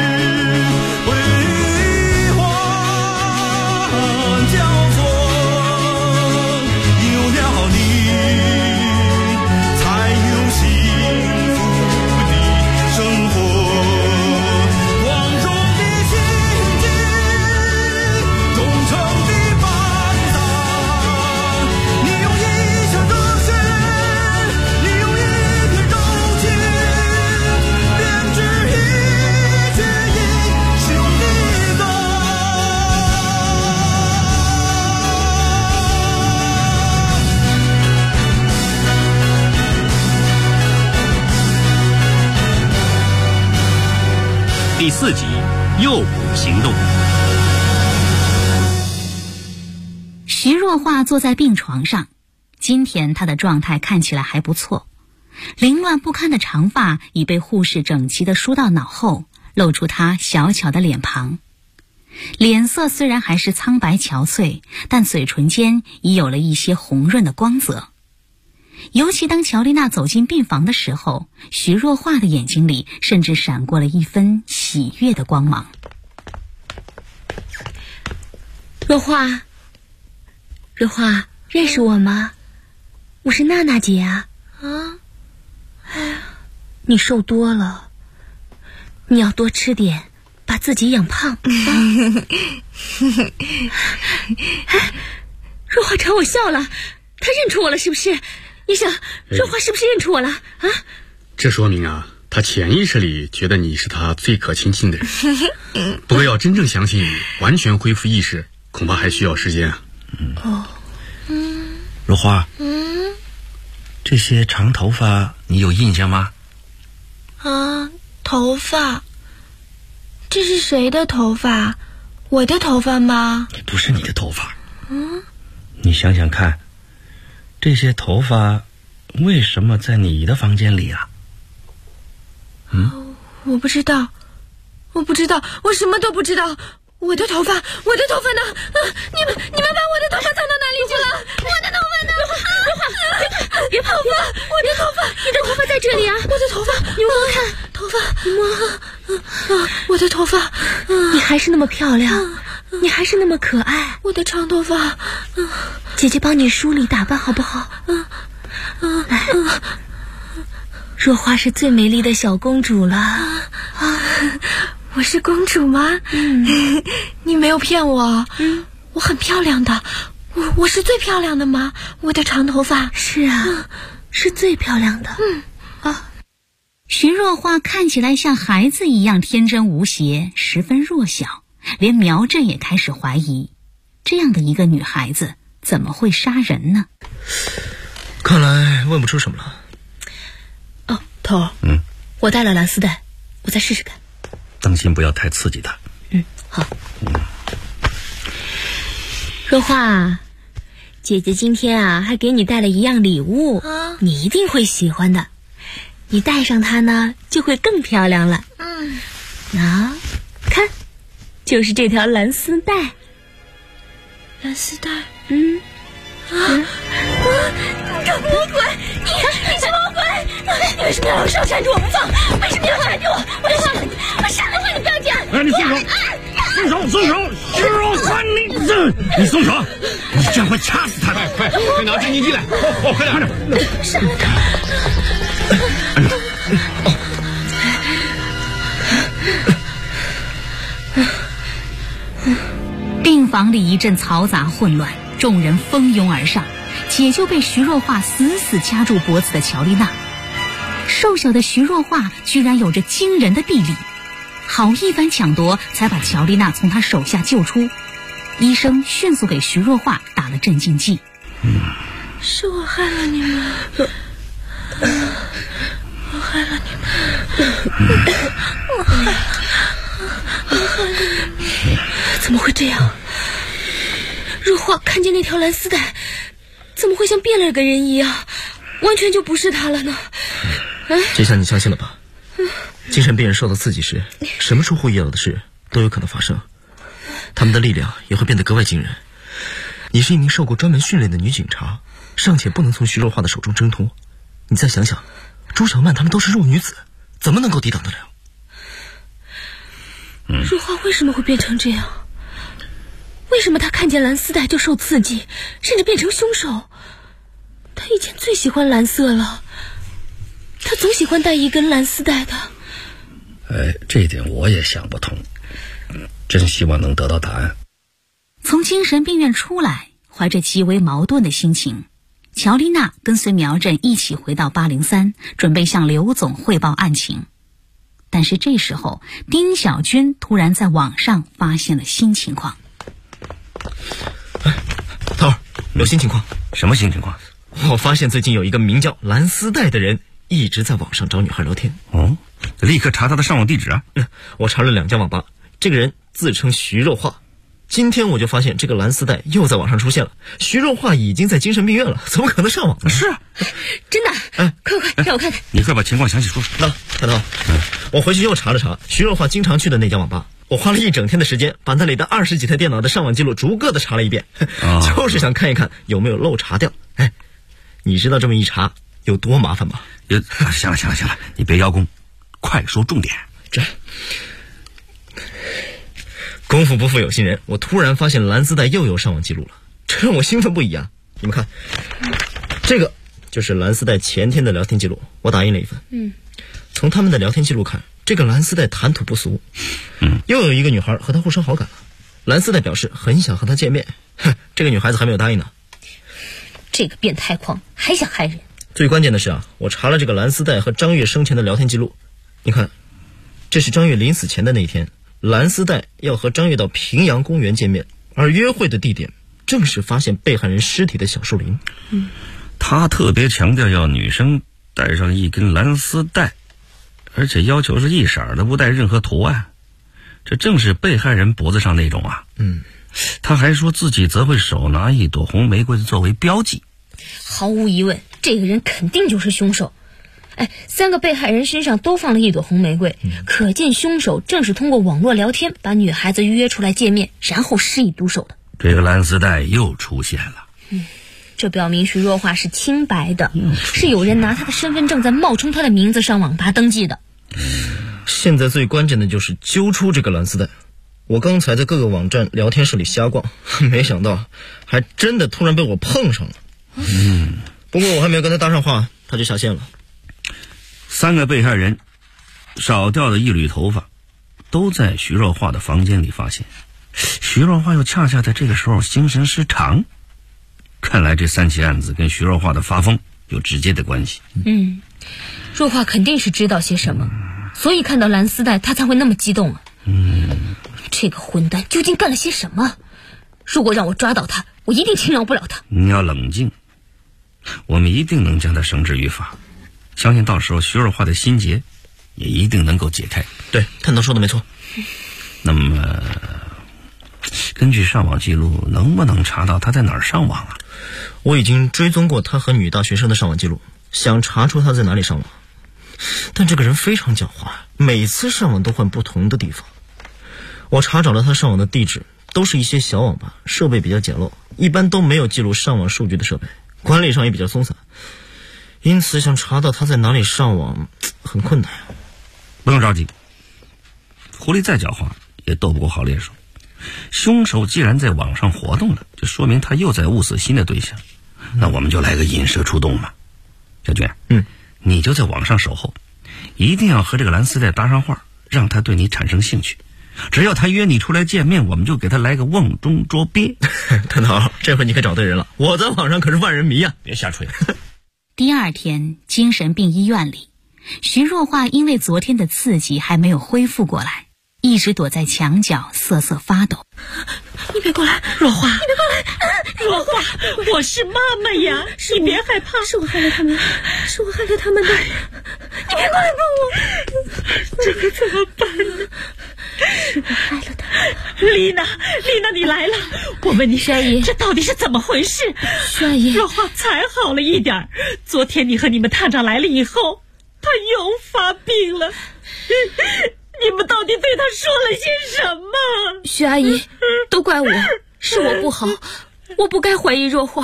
辉煌交错， 第4集诱捕行动。 徐若画坐在病床上，今天她的状态看起来还不错，凌乱不堪的长发已被护士整齐地梳到脑后，露出她小巧的脸庞。脸色虽然还是苍白憔悴，但嘴唇间已有了一些红润的光泽。尤其当乔丽娜走进病房的时候，徐若画的眼睛里甚至闪过了一分喜悦的光芒。 若画，若画，认识我吗？我是娜娜姐啊。哎呀，你瘦多了，你要多吃点，把自己养胖。若画朝我笑了，她认出我了是不是？你想，若画是不是认出我了啊？ 这说明啊，他潜意识里觉得你是他最可亲近的人。不过要真正相信你，完全恢复意识，恐怕还需要时间啊。 若花，这些长头发你有印象吗？ 头发？这是谁的头发？我的头发吗？ 不是你的头发。你想想看，这些头发为什么在你的房间里啊？ 我不知道，我什么都不知道。我的头发呢？你们把我的头发藏到哪里去了？我的头发呢？别怕！我的头发，你的头发在这里啊！我的头发，你摸看，头发，你摸，我的头发，你还是那么漂亮，你还是那么可爱。我的长头发，姐姐帮你梳理打扮好不好？来，若花是最美丽的小公主了。我是公主吗？你没有骗我。我很漂亮的，我是最漂亮的吗？我的长头发。是啊，是最漂亮的。 徐若画看起来像孩子一样天真无邪，十分弱小，连苗振也开始怀疑，这样的一个女孩子怎么会杀人呢？ 看来问不出什么了。 哦，头儿，我带了蓝丝带，我再试试看。 当心不要太刺激它。 好。若画，姐姐今天啊还给你带了一样礼物，你一定会喜欢的。你戴上它呢，就会更漂亮了。看，就是这条蓝丝带。蓝丝带？你个魔鬼！你是魔鬼！你为什么要用手缠住我不放？为什么要缠住我？我杀了你！不要这样！ 哎，你松手！徐若画，你松手！你这样会掐死他的！ 快拿镇静剂来！快点！ 杀了他！ 病房里一阵嘈杂混乱，众人蜂拥而上，解救被徐若画死死掐住脖子的乔丽娜。瘦小的徐若画居然有着惊人的臂力，好一番抢夺才把乔丽娜从他手下救出。医生迅速给徐若画打了镇静剂。 是我害了你们，我害了你们，我害了你们，怎么会这样？若画看见那条蓝丝带，怎么会像变了个人一样，完全就不是他了呢？ 这下你相信了吧？精神病人受到刺激时，什么出乎意料的事都有可能发生，他们的力量也会变得格外惊人。你是一名受过专门训练的女警察，尚且不能从徐若画的手中挣脱，你再想想，朱小曼他们都是弱女子，怎么能够抵挡得了？ 若画为什么会变成这样？为什么他看见蓝丝带就受刺激，甚至变成凶手？他以前最喜欢蓝色了，他总喜欢戴一根蓝丝带的。 这一点我也想不通，真希望能得到答案。 从精神病院出来，怀着极为矛盾的心情，乔丽娜跟随苗振一起回到803，准备向刘总汇报案情。但是这时候，丁小军突然在网上发现了新情况。 头儿，有新情况。 什么新情况？ 我发现最近有一个名叫蓝丝带的人一直在网上找女孩聊天。 立刻查他的上网地址啊！ 我查了2家网吧，这个人自称徐若画。今天我就发现这个蓝丝带又在网上出现了，徐若画已经在精神病院了，怎么可能上网呢？ 是啊， 真的。快让我看看。 你快把情况详细说说。 看到，我回去又查了查徐若画经常去的那家网吧，我花了1整天的时间，把那里的20几台电脑的上网记录逐个的查了一遍，就是想看一看有没有漏查掉。你知道这么一查有多麻烦吗？ 行了，你别邀功，快说重点。 功夫不负有心人，我突然发现蓝丝带又有上网记录了，这让我兴奋不已啊！你们看，这个就是蓝丝带前天的聊天记录，我打印了一份。从他们的聊天记录看，这个蓝丝带谈吐不俗。又有一个女孩和他互生好感了，蓝丝带表示很想和他见面，这个女孩子还没有答应呢。 这个变态狂还想害人。 最关键的是我查了这个蓝丝带和张月生前的聊天记录，你看，这是张月临死前的那一天，蓝丝带要和张月到平阳公园见面，而约会的地点正是发现被害人尸体的小树林。 他特别强调要女生带上一根蓝丝带，而且要求是一色的，不带任何图案，这正是被害人脖子上那种啊。他还说自己则会手拿一朵红玫瑰作为标记。 毫无疑问，这个人肯定就是凶手。3个被害人身上都放了一朵红玫瑰，可见凶手正是通过网络聊天把女孩子约出来见面，然后施以毒手的。 这个蓝丝带又出现了。 这表明徐若画是清白的，是有人拿他的身份证在冒充他的名字上网吧登记的。 现在最关键的就是揪出这个蓝丝带。我刚才在各个网站聊天室里瞎逛，没想到还真的突然被我碰上了。不过我还没有跟他搭上话，他就下线了。 3个被害人少掉的一缕头发都在徐若画的房间里发现，徐若画又恰恰在这个时候精神失常，看来这3起案子跟徐若画的发疯有直接的关系。 若画肯定是知道些什么，所以看到蓝丝带他才会那么激动啊。这个混蛋究竟干了些什么？如果让我抓到他，我一定轻饶不了他。 你要冷静，我们一定能将他绳之于法，相信到时候徐若花的心结也一定能够解开。 对，探头说的没错。 那么根据上网记录，能不能查到他在哪儿上网啊？ 我已经追踪过他和女大学生的上网记录，想查出他在哪里上网。但这个人非常狡猾，每次上网都换不同的地方。我查找了他上网的地址，都是一些小网吧，设备比较简陋，一般都没有记录上网数据的设备，管理上也比较松散，因此想查到他在哪里上网很困难。 不用着急，狐狸再狡猾也斗不过好猎手。凶手既然在网上活动了，就说明他又在物色新的对象，那我们就来个引蛇出洞嘛。小军，你就在网上守候，一定要和这个蓝丝带搭上话，让他对你产生兴趣。只要他约你出来见面，我们就给他来个瓮中捉鳖。 探头，这回你可找对人了，我在网上可是万人迷啊，别瞎吹。 第二天，精神病医院里，徐若画因为昨天的刺激还没有恢复过来，一直躲在墙角瑟瑟发抖。 你别过来， 若花， 你别过来， 若花，我是妈妈呀，你别害怕， 是我害了他们，是我害了他们的，你别过来帮我， 这可怎么办呢？ 是我害了他们。 丽娜，你来了，我问你， 徐阿姨， 这到底是怎么回事？ 徐阿姨， 若花才好了一点，昨天你和你们探长来了以后，她又发病了。你们到底对他说了些什么？ 徐阿姨，都怪我，是我不好，我不该怀疑若花。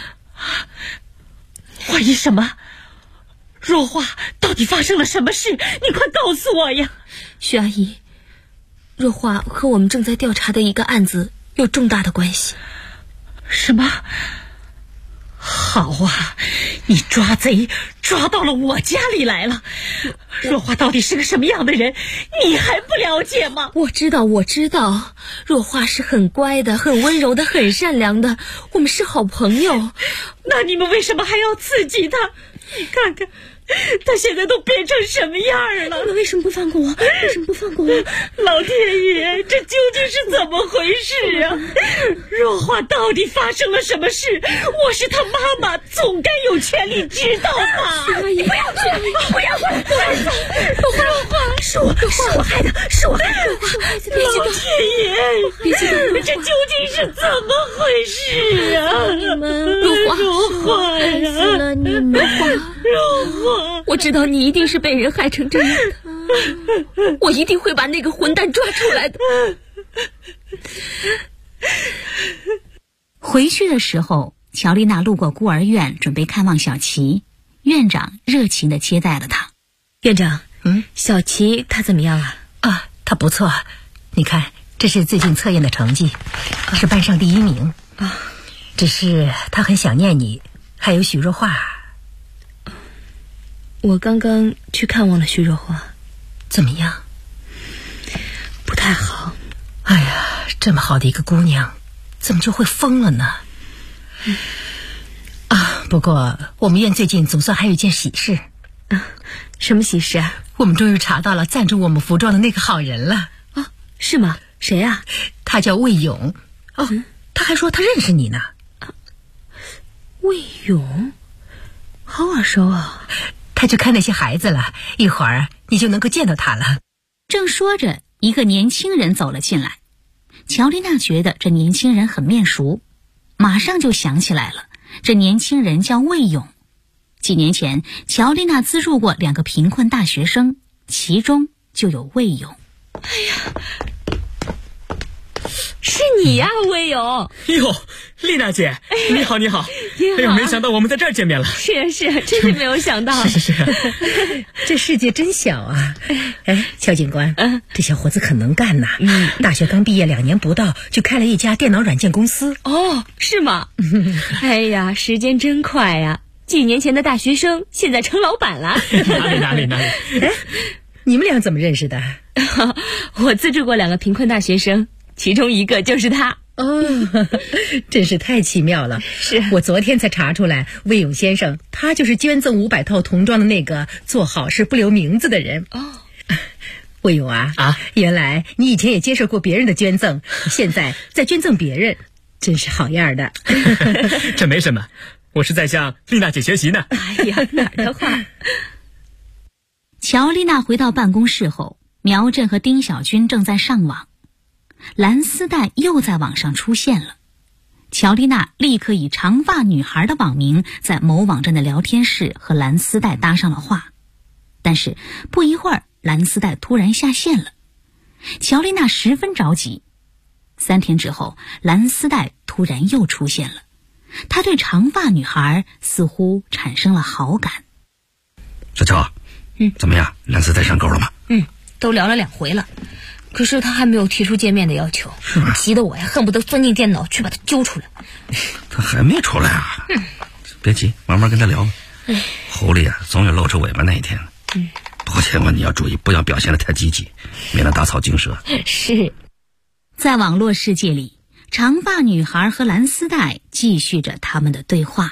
怀疑什么？若花到底发生了什么事？你快告诉我呀！ 徐阿姨，若花和我们正在调查的一个案子有重大的关系。 什么？好啊，你抓贼抓到了我家里来了。若花到底是个什么样的人，你还不了解吗？ 我知道，若花是很乖的，很温柔的，很善良的，我们是好朋友。 那你们为什么还要刺激他？你看看他现在都变成什么样了？ 你们为什么不放过我？为什么不放过我？ 老天爷，这究竟是怎么回事啊？若花到底发生了什么事？我是他妈妈，总该有权利知道吧？ 徐阿姨，不要过来！若花，是我害的，是我害的。 老天爷， 别激动， 这究竟是怎么回事啊？ 你们，若花呀， 害死了你们， 若花。 我知道你一定是被人害成这样的，我一定会把那个混蛋抓出来的。 回去的时候，乔丽娜路过孤儿院，准备看望小琪。院长热情地接待了她。 院长，小琪她怎么样啊？ 啊，她不错，你看，这是最近测验的成绩，是班上第1名。只是她很想念你，还有许若花。 我刚刚去看望了徐若花， 怎么样？ 不太好。 哎呀，这么好的一个姑娘，怎么就会疯了呢？不过我们院最近总算还有一件喜事。 什么喜事啊？ 我们终于查到了赞助我们服装的那个好人了。 是吗？谁啊？ 他叫魏勇。他还说他认识你呢。 魏勇，好耳熟啊。 他去看那些孩子了，一会儿你就能够见到他了。 正说着，一个年轻人走了进来。乔丽娜觉得这年轻人很面熟，马上就想起来了，这年轻人叫魏勇。几年前，乔丽娜资助过2个贫困大学生，其中就有魏勇。 哎呀，是你呀，魏勇！ 哟，丽娜姐，你好，你好！哎呦，没想到我们在这儿见面了。 是啊，是啊，真是没有想到。 是啊， 这世界真小啊！哎，乔警官，这小伙子可能干呐。大学刚毕业2年不到，就开了一家电脑软件公司。 哦，是吗？哎呀，时间真快呀！几年前的大学生，现在成老板了。 哪里？哎， 你们俩怎么认识的？ 我资助过2个贫困大学生，其中一个就是他。 哦，真是太奇妙了。 是我昨天才查出来，魏勇先生他就是捐赠500套童装的那个做好事不留名字的人。 哦， 魏勇啊，原来你以前也接受过别人的捐赠，现在在捐赠别人，真是好样的。 这没什么，我是在向丽娜姐学习呢。 哎呀，哪儿的话。 乔丽娜回到办公室后，苗振和丁小军正在上网，蓝丝带又在网上出现了。乔丽娜立刻以长发女孩的网名在某网站的聊天室和蓝丝带搭上了话，但是不一会儿蓝丝带突然下线了。乔丽娜十分着急。3天之后，蓝丝带突然又出现了，她对长发女孩似乎产生了好感。 小乔，怎么样？蓝丝带上钩了吗？ 都聊了2回了，可是他还没有提出见面的要求，急得我呀恨不得钻进电脑去把他揪出来。 他还没出来啊？别急，慢慢跟他聊。狐狸啊，总有露出尾巴那一天。不过千万你要注意，不要表现得太积极，免得打草惊蛇。 是。 在网络世界里，长发女孩和蓝丝带继续着他们的对话。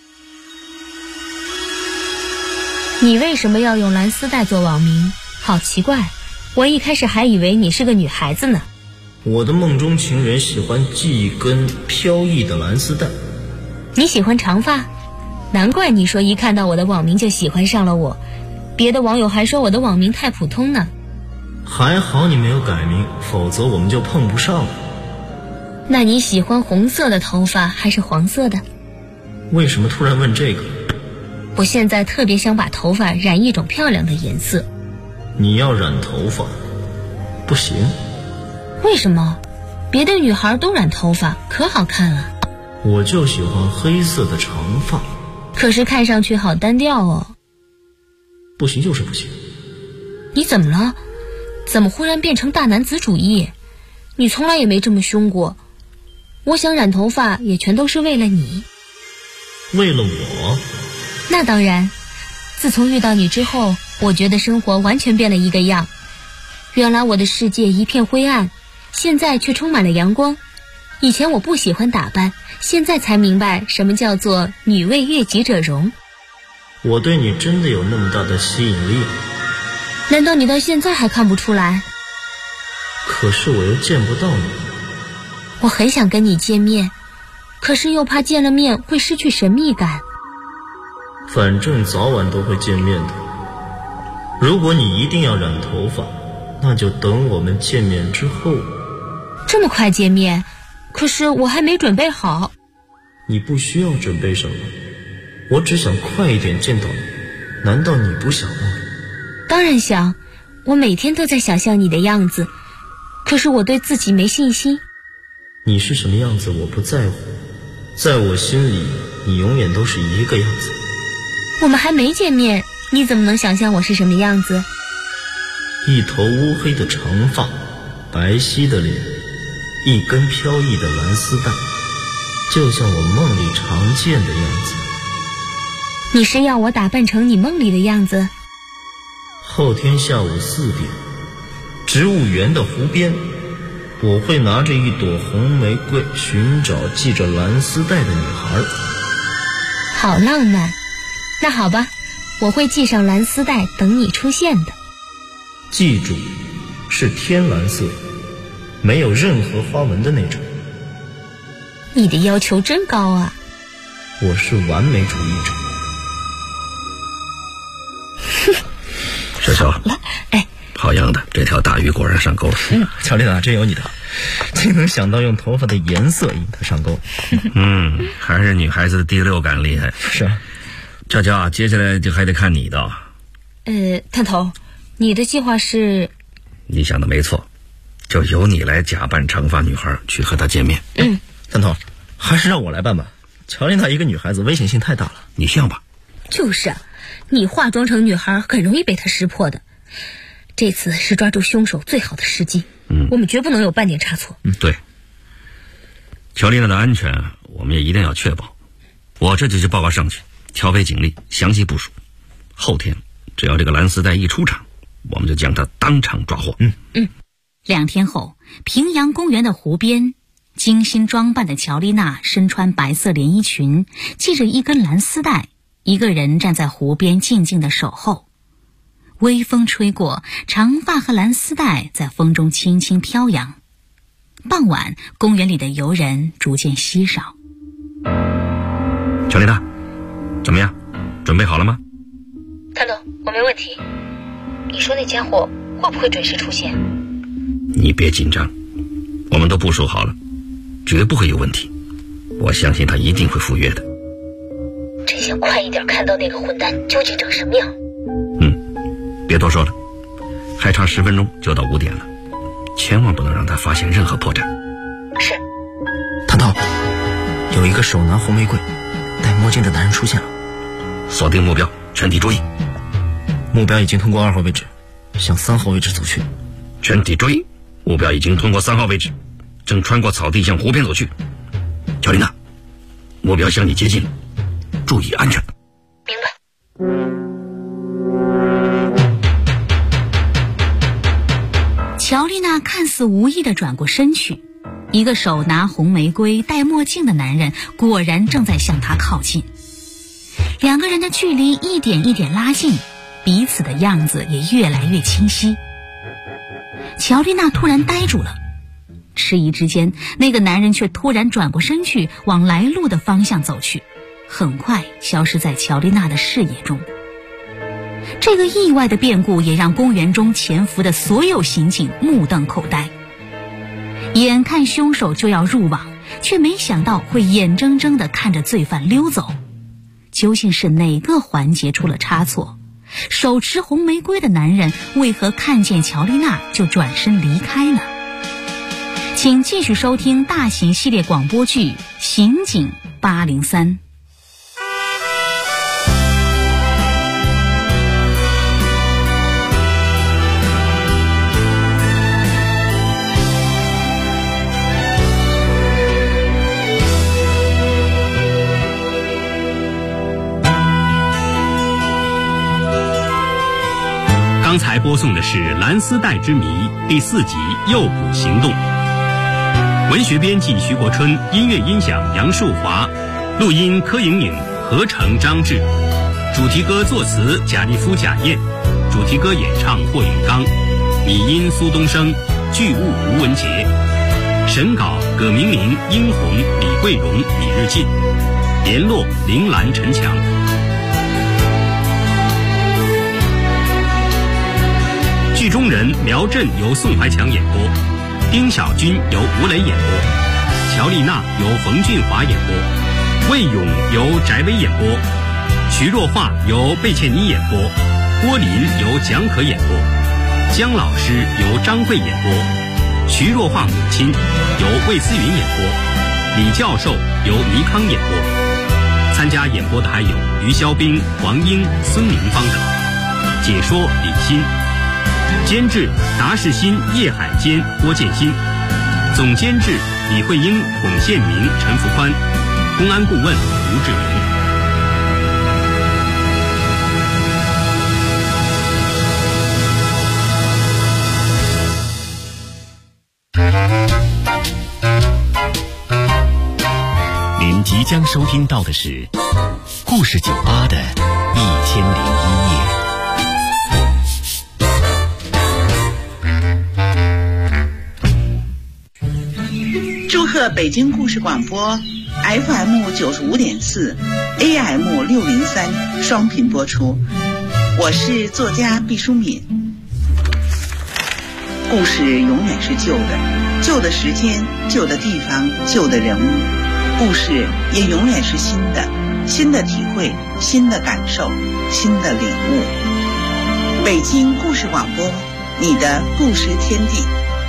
你为什么要用蓝丝带做网名？好奇怪，我一开始还以为你是个女孩子呢。 我的梦中情人喜欢系一根飘逸的蓝丝带。 你喜欢长发？难怪你说一看到我的网名就喜欢上了我，别的网友还说我的网名太普通呢。 还好你没有改名，否则我们就碰不上了。 那你喜欢红色的头发还是黄色的？ 为什么突然问这个？ 我现在特别想把头发染一种漂亮的颜色。 你要染头发？不行。 为什么？别的女孩都染头发，可好看了。 我就喜欢黑色的长发。 可是看上去好单调哦。 不行就是不行。 你怎么了？怎么忽然变成大男子主义？你从来也没这么凶过。我想染头发也全都是为了你。 为了我？ 那当然。自从遇到你之后，我觉得生活完全变了一个样。原来我的世界一片灰暗，现在却充满了阳光。以前我不喜欢打扮，现在才明白什么叫做女为悦己者容。 我对你真的有那么大的吸引力？ 难道你到现在还看不出来？ 可是我又见不到你。 我很想跟你见面，可是又怕见了面会失去神秘感。 反正早晚都会见面的。如果你一定要染头发，那就等我们见面之后。 这么快见面？可是我还没准备好。 你不需要准备什么，我只想快一点见到你。难道你不想吗？ 当然想，我每天都在想象你的样子，可是我对自己没信心。 你是什么样子我不在乎，在我心里你永远都是一个样子。 我们还没见面，你怎么能想象我是什么样子？ 一头乌黑的长发，白皙的脸，一根飘逸的蓝丝带，就像我梦里常见的样子。 你是要我打扮成你梦里的样子？ 后天下午4点，植物园的湖边，我会拿着一朵红玫瑰寻找系着蓝丝带的女孩。 好浪漫。那好吧，我会系上蓝丝带等你出现的。 记住，是天蓝色，没有任何花纹的那种。 你的要求真高啊。 我是完美主义者。 小乔，好样的，这条大鱼果然上钩了。 乔丽娜真有你的，竟能想到用头发的颜色引她上钩。 还是女孩子的第六感厉害。 是啊。 乔乔，接下来就还得看你的。 探头，你的计划是？ 你想的没错，就由你来假扮长发女孩去和她见面。 探头，还是让我来办吧。乔丽娜一个女孩子危险性太大了， 你像吧？ 就是啊，你化妆成女孩很容易被她识破的。这次是抓住凶手最好的时机。我们绝不能有半点差错。 对。乔丽娜的安全我们也一定要确保。我这就去报告上去，调配警力，详细部署。后天只要这个蓝丝带一出场，我们就将他当场抓获。 2天后，平阳公园的湖边， 精心装扮的乔丽娜身穿白色连衣裙，系着一根蓝丝带，一个人站在湖边静静地守候。微风吹过，长发和蓝丝带在风中轻轻飘扬。傍晚，公园里的游人逐渐稀少。 乔丽娜，怎么样？准备好了吗？ 谭总，我没问题。你说那家伙会不会准时出现？ 你别紧张，我们都部署好了，绝不会有问题。我相信他一定会赴约的。 真想快一点看到那个混蛋究竟长什么样。 别多说了，还差10分钟就到5点了，千万不能让他发现任何破绽。 是。 谭涛，有一个手拿红玫瑰、戴墨镜的男人出现了。 锁定目标，全体注意。 目标已经通过2号位置，向3号位置走去。 全体注意，目标已经通过3号位置，正穿过草地向湖边走去。乔丽娜，目标向你接近，注意安全。 明白。 乔丽娜看似无意地转过身去，一个手拿红玫瑰、戴墨镜的男人果然正在向她靠近。两个人的距离一点一点拉近，彼此的样子也越来越清晰。乔丽娜突然呆住了，迟疑之间，那个男人却突然转过身去，往来路的方向走去，很快消失在乔丽娜的视野中。这个意外的变故也让公园中潜伏的所有刑警目瞪口呆。眼看凶手就要入网，却没想到会眼睁睁地看着罪犯溜走。究竟是哪个环节出了差错？手持红玫瑰的男人为何看见乔丽娜就转身离开呢？请继续收听大型系列广播剧《刑警803》。 刚才播送的是《蓝丝带之谜》第4集《诱捕行动》，文学编辑徐国春，音乐音响杨树华，录音柯莹莹，合成张志，主题歌作词贾立夫、贾燕，主题歌演唱霍永刚，拟音苏东升，剧务吴文杰，审稿葛明明、殷红、李桂荣、李日进，联络铃兰、陈强。剧中人苗震由宋怀强演播，丁小军由吴磊演播，乔丽娜由冯俊华演播，魏勇由翟薇演播，徐若桦由贝茜妮演播，郭林由蒋可演播，姜老师由张慧演播，徐若桦母亲由魏思云演播，李教授由倪康演播。参加演播的还有于肖冰、黄英、孙明芳等。解说李欣，监制达世新、叶海坚、郭建新，总监制李慧英、孔宪明、陈福宽，公安顾问吴志云。 您即将收听到的是故事酒吧的1001夜。 祝贺北京故事广播 FM 95.4 AM 603双频播出。我是作家毕淑敏。故事永远是旧的，旧的时间、旧的地方、旧的人物，故事也永远是新的，新的体会、新的感受、新的领悟。北京故事广播，你的故事天地。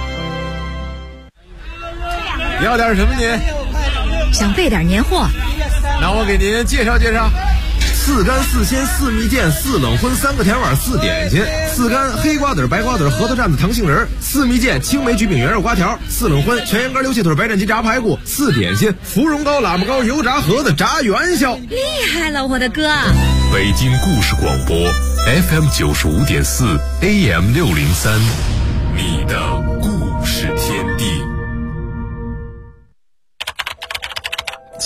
要点什么您？ 想备点年货。 那我给您介绍介绍。4干4鲜4蜜饯4冷荤3个甜碗4点心，4干黑瓜子、白瓜子、核桃蘸子、糖杏仁，4蜜饯青梅焗饼、圆肉瓜条，4冷荤全羊肝、溜蟹腿、白斩鸡、炸排骨，4点心芙蓉糕、喇嘛糕、油炸盒子、炸元宵。 厉害了，我的哥！ 北京故事广播 FM 95.4 AM 603，你的故事天地。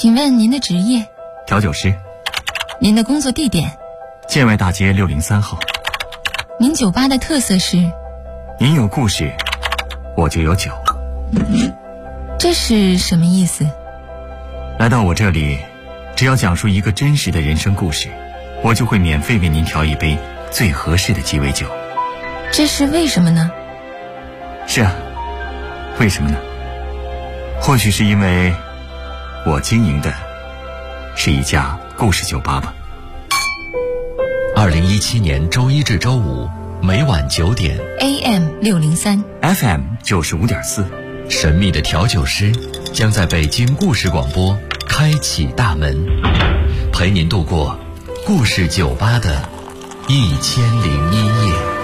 请问您的职业？ 调酒师。 您的工作地点？ 建外大街603号。 您酒吧的特色是？ 您有故事，我就有酒。 这是什么意思？ 来到我这里，只要讲述一个真实的人生故事，我就会免费为您调一杯最合适的鸡尾酒。 这是为什么呢？ 是啊，为什么呢？或许是因为我经营的是一家故事酒吧吧。 2017年周一至周五每晚9点 AM603 FM 95.4， 神秘的调酒师将在北京故事广播开启大门，陪您度过故事酒吧的1001夜。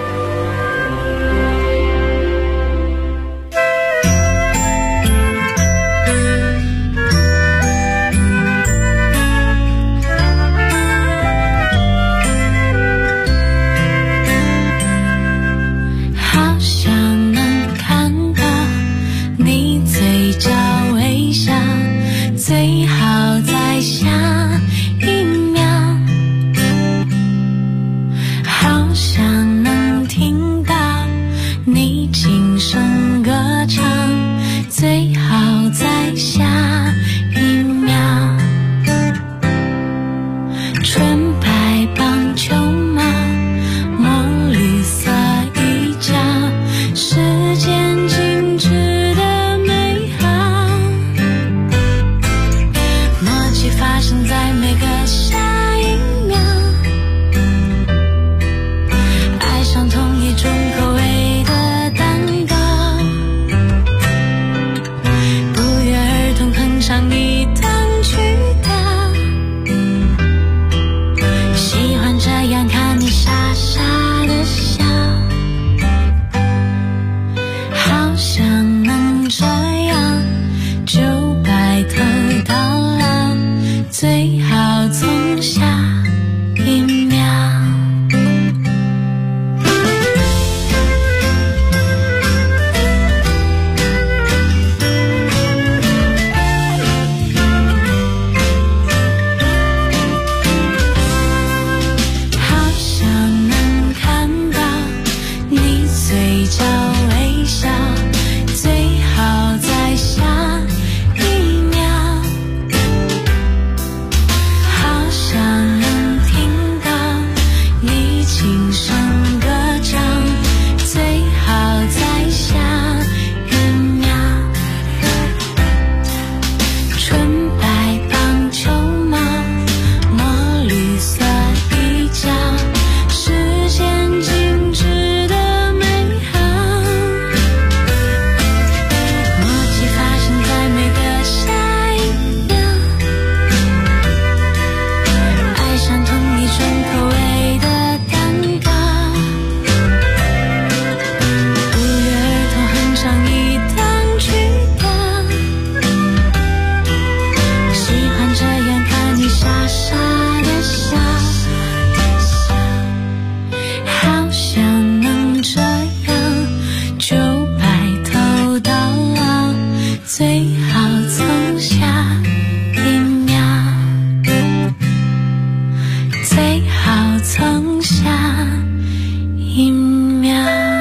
最好在下一秒，好想能听到你轻声歌唱，最好在下一秒。纯白棒球帽，墨绿色衣角，时间静止的美好，发生在每个下一秒，爱上同一种口味的蛋糕，不约而同哼上一段曲调，喜欢这样看你傻傻的笑，好想能这样就白头到老，最好从下一秒。好想能看到你嘴角微笑，最好在下一秒。好想能听到你轻声歌唱，最好在下一秒。纯白棒球帽，墨绿色衣角，时间静止的美好，默契发生在每个下一秒，爱上同一种口味的蛋糕，不约而同哼上一段曲调，喜欢这样看你傻傻的笑，好想能这样就白头到老，最好从下一秒，最好从下一秒。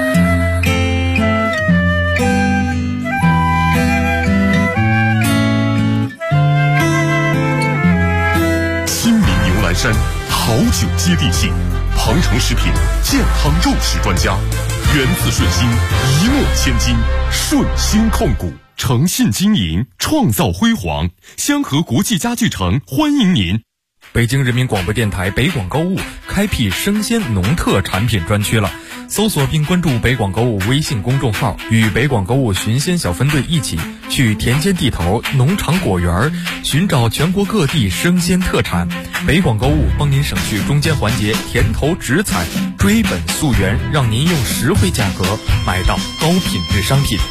新民牛栏山好酒接地气，鹏程食品健康肉食专家，源自顺心，一诺千金，顺心控股，诚信经营，创造辉煌。香河国际家具城欢迎您。 北京人民广播电台北广购物开辟生鲜农特产品专区了，搜索并关注北广购物微信公众号，与北广购物寻鲜小分队一起去田间地头、农场果园寻找全国各地生鲜特产。北广购物帮您省去中间环节，田头直采，追本溯源，让您用实惠价格买到高品质商品。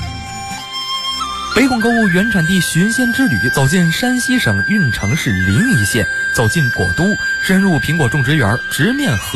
北广购物原产地寻鲜之旅，走进山西省运城市临沂县，走进果都，深入苹果种植园，直面